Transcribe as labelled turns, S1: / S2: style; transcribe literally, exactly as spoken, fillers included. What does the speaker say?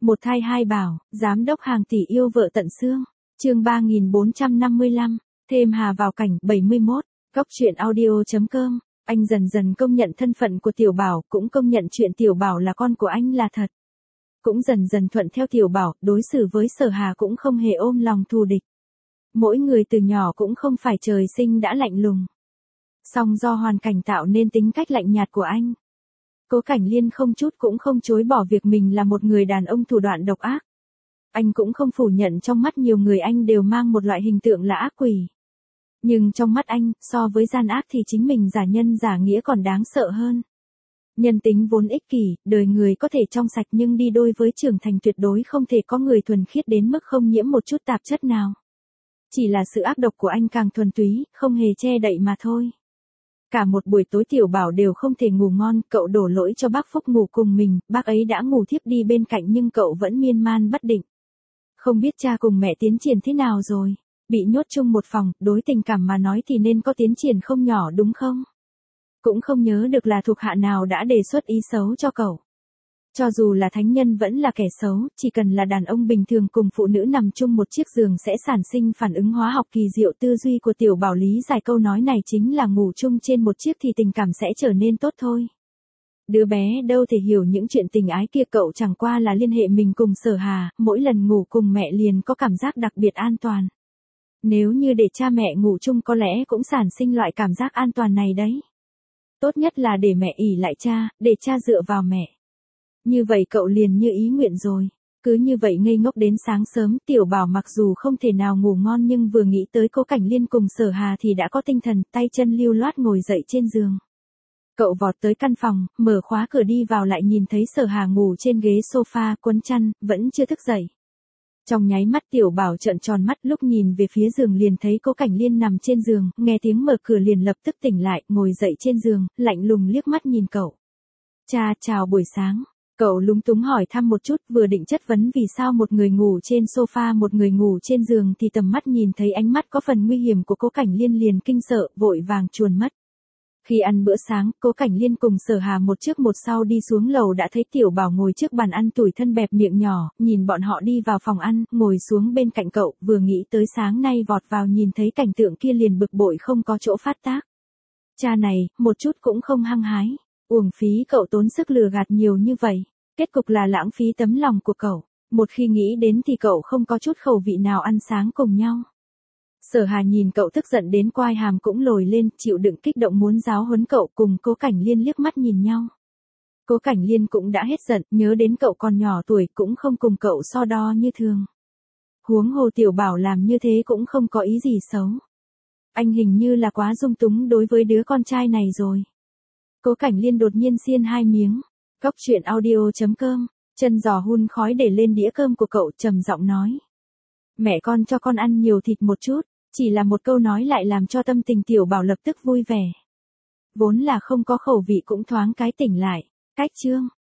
S1: Một thai hai bảo, giám đốc hàng tỷ yêu vợ tận xương. Chương ba nghìn bốn trăm năm mươi lăm, thêm Hà vào cảnh. bảy mươi mốt, Góc truyện audio chấm com. Anh dần dần công nhận thân phận của Tiểu Bảo, cũng công nhận chuyện Tiểu Bảo là con của anh là thật. Cũng dần dần thuận theo Tiểu Bảo, đối xử với Sở Hà cũng không hề ôm lòng thù địch. Mỗi người từ nhỏ cũng không phải trời sinh đã lạnh lùng. Song do hoàn cảnh tạo nên tính cách lạnh nhạt của anh. Cố Cảnh Liên không chút cũng không chối bỏ việc mình là một người đàn ông thủ đoạn độc ác. Anh cũng không phủ nhận trong mắt nhiều người anh đều mang một loại hình tượng là ác quỷ. Nhưng trong mắt anh, so với gian ác thì chính mình giả nhân giả nghĩa còn đáng sợ hơn. Nhân tính vốn ích kỷ, đời người có thể trong sạch nhưng đi đôi với trưởng thành tuyệt đối không thể có người thuần khiết đến mức không nhiễm một chút tạp chất nào. Chỉ là sự ác độc của anh càng thuần túy, không hề che đậy mà thôi. Cả một buổi tối Tiểu Bảo đều không thể ngủ ngon, cậu đổ lỗi cho bác Phúc ngủ cùng mình, bác ấy đã ngủ thiếp đi bên cạnh nhưng cậu vẫn miên man bất định. Không biết cha cùng mẹ tiến triển thế nào rồi, bị nhốt chung một phòng, đối tình cảm mà nói thì nên có tiến triển không nhỏ đúng không? Cũng không nhớ được là thuộc hạ nào đã đề xuất ý xấu cho cậu. Cho dù là thánh nhân vẫn là kẻ xấu, chỉ cần là đàn ông bình thường cùng phụ nữ nằm chung một chiếc giường sẽ sản sinh phản ứng hóa học kỳ diệu. Tư duy của Tiểu Bảo lý giải câu nói này chính là ngủ chung trên một chiếc thì tình cảm sẽ trở nên tốt thôi. Đứa bé đâu thể hiểu những chuyện tình ái kia, cậu chẳng qua là liên hệ mình cùng Sở Hà, mỗi lần ngủ cùng mẹ liền có cảm giác đặc biệt an toàn. Nếu như để cha mẹ ngủ chung có lẽ cũng sản sinh loại cảm giác an toàn này đấy. Tốt nhất là để mẹ ỷ lại cha, để cha dựa vào mẹ. Như vậy cậu liền như ý nguyện rồi. Cứ như vậy ngây ngốc đến sáng sớm, Tiểu Bảo mặc dù không thể nào ngủ ngon nhưng vừa nghĩ tới Cố Cảnh Liên cùng Sở Hà thì đã có tinh thần, tay chân lưu loát ngồi dậy trên giường. Cậu vọt tới căn phòng, mở khóa cửa đi vào lại nhìn thấy Sở Hà ngủ trên ghế sofa, quấn chăn, vẫn chưa thức dậy. Trong nháy mắt Tiểu Bảo trợn tròn mắt, lúc nhìn về phía giường liền thấy Cố Cảnh Liên nằm trên giường, nghe tiếng mở cửa liền lập tức tỉnh lại, ngồi dậy trên giường, lạnh lùng liếc mắt nhìn cậu. Cha, chào buổi sáng. Cậu lúng túng hỏi thăm một chút, vừa định chất vấn vì sao một người ngủ trên sofa một người ngủ trên giường thì tầm mắt nhìn thấy ánh mắt có phần nguy hiểm của Cố Cảnh Liên liền kinh sợ, vội vàng chuồn mất. Khi ăn bữa sáng, Cố Cảnh Liên cùng Sở Hà một trước một sau đi xuống lầu đã thấy Tiểu Bảo ngồi trước bàn ăn tủi thân bẹp miệng nhỏ, nhìn bọn họ đi vào phòng ăn, ngồi xuống bên cạnh cậu, vừa nghĩ tới sáng nay vọt vào nhìn thấy cảnh tượng kia liền bực bội không có chỗ phát tác. Cha này, một chút cũng không hăng hái, uổng phí cậu tốn sức lừa gạt nhiều như vậy, kết cục là lãng phí tấm lòng của cậu, một khi nghĩ đến thì cậu không có chút khẩu vị nào ăn sáng cùng nhau. Sở Hà nhìn cậu tức giận đến quai hàm cũng lồi lên, chịu đựng kích động muốn giáo huấn cậu, cùng Cố Cảnh Liên liếc mắt nhìn nhau. Cố Cảnh Liên cũng đã hết giận, nhớ đến cậu còn nhỏ tuổi cũng không cùng cậu so đo như thường. Huống hồ Tiểu Bảo làm như thế cũng không có ý gì xấu. Anh hình như là quá dung túng đối với đứa con trai này rồi. Cố Cảnh Liên đột nhiên xiên hai miếng. Góc truyện audio chấm com, chân giò hun khói để lên đĩa cơm của cậu, trầm giọng nói. Mẹ con cho con ăn nhiều thịt một chút. Chỉ là một câu nói lại làm cho tâm tình Tiểu Bảo lập tức vui vẻ. Vốn là không có khẩu vị cũng thoáng cái tỉnh lại. Cách chương.